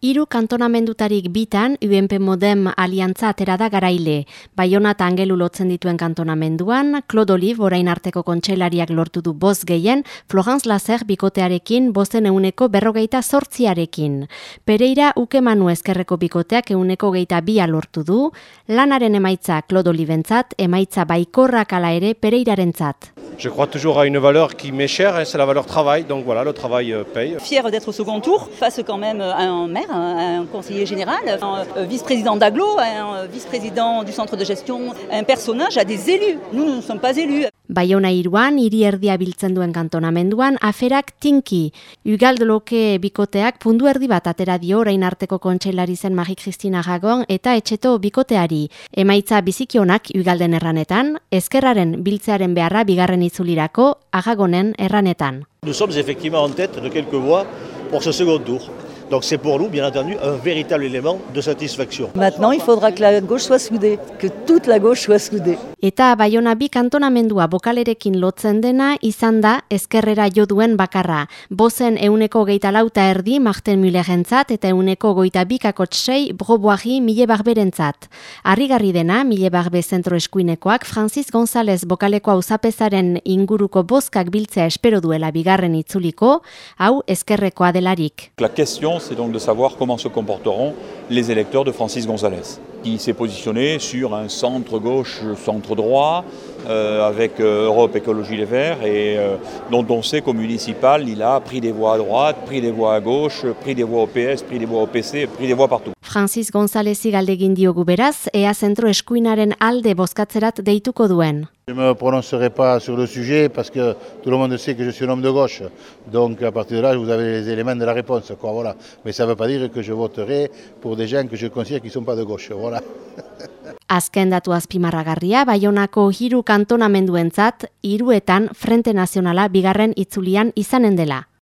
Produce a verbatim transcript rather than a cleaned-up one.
Hiru kantonamendutarik bitan U N P Modem aliantza atera da garaile. Baiona eta Angelu lotzen dituen kantonamenduan, Claude Olive orain arteko kontseilariak lortu du bost gehien, Florence Lazer bikotearekin bosten euneko berrogeita zortziarekin. Pereira Ukemanu ezkerreko bikoteak euneko geita bia lortu du, lanaren emaitza Claude Oliventzat, emaitza baikorrak ala ere Pereirarentzat. Je crois toujours à une valeur qui m'est chère, c'est la valeur travail, donc voilà, le travail paye. Fier d'être au second tour, face quand même à un maire, à un conseiller général, un vice-président d'Aglo, un vice-président du centre de gestion, un personnage, à des élus. Nous ne sommes pas élus. Baiona hiruan, hiri erdia biltzen duen kantonamenduan, aferak tinki. Ugaldloke bikoteak pundu erdi bat atera dio orain arteko kontseilari zen Marie-Christine Aragon eta etxeto bikoteari. Emaitza bizikionak Ugalden erranetan, ezkerraren biltzearen beharra bigarren itzulirako Aragonen erranetan. Nous sommes effectivement en tête de quelques voix pour ce second tour. Donc c'est pour nous, bien entendu, un véritable élément de satisfaction. Maintenant, il faudra que la gauche soit soudée, que toute la gauche soit soudée. Eta Baiona bi kantonamendua bokalerekin lotzen dena izan da ezkerrera jo duen bakarra. Bozen euneko geita lauta erdi Martin Müllerentzat eta euneko goita bikakotsei Broboari Mille Barberentzat. Harrigarri dena, Mille Barbe zentro eskuinekoak Francis González bokaleko auzapezaren inguruko bozkak biltzea espero duela bigarren itzuliko, hau ezkerrekoa delarik. La question, c'est donc de savoir comment se comporteront les électeurs de Francis González, qui s'est positionné sur un centre-gauche, centre-droit, euh, avec euh, Europe Écologie Les Verts, et euh, dont on sait qu'au municipal, il a pris des voix à droite, pris des voix à gauche, pris des voix au P S, pris des voix au P C, pris des voix partout. Francis Gonzálezi galdegin diogu beraz, ea zentro eskuinaren alde bozkatzerat deituko duen. Je ne me prononcerai pas sur le sujet parce que tout le monde sait que je suis un homme de gauche. Donc à partir de là, vous avez les éléments de la réponse, quoi, voilà. Mais ça ne veut pas dire que je voterai pour des gens que je considère qui ne sont pas de gauche. Voilà. Azken datu azpimarragarria, Baionako hiru kantonamenduentzat, hiruetan Frente Nazionala bigarren itzulian izanen dela.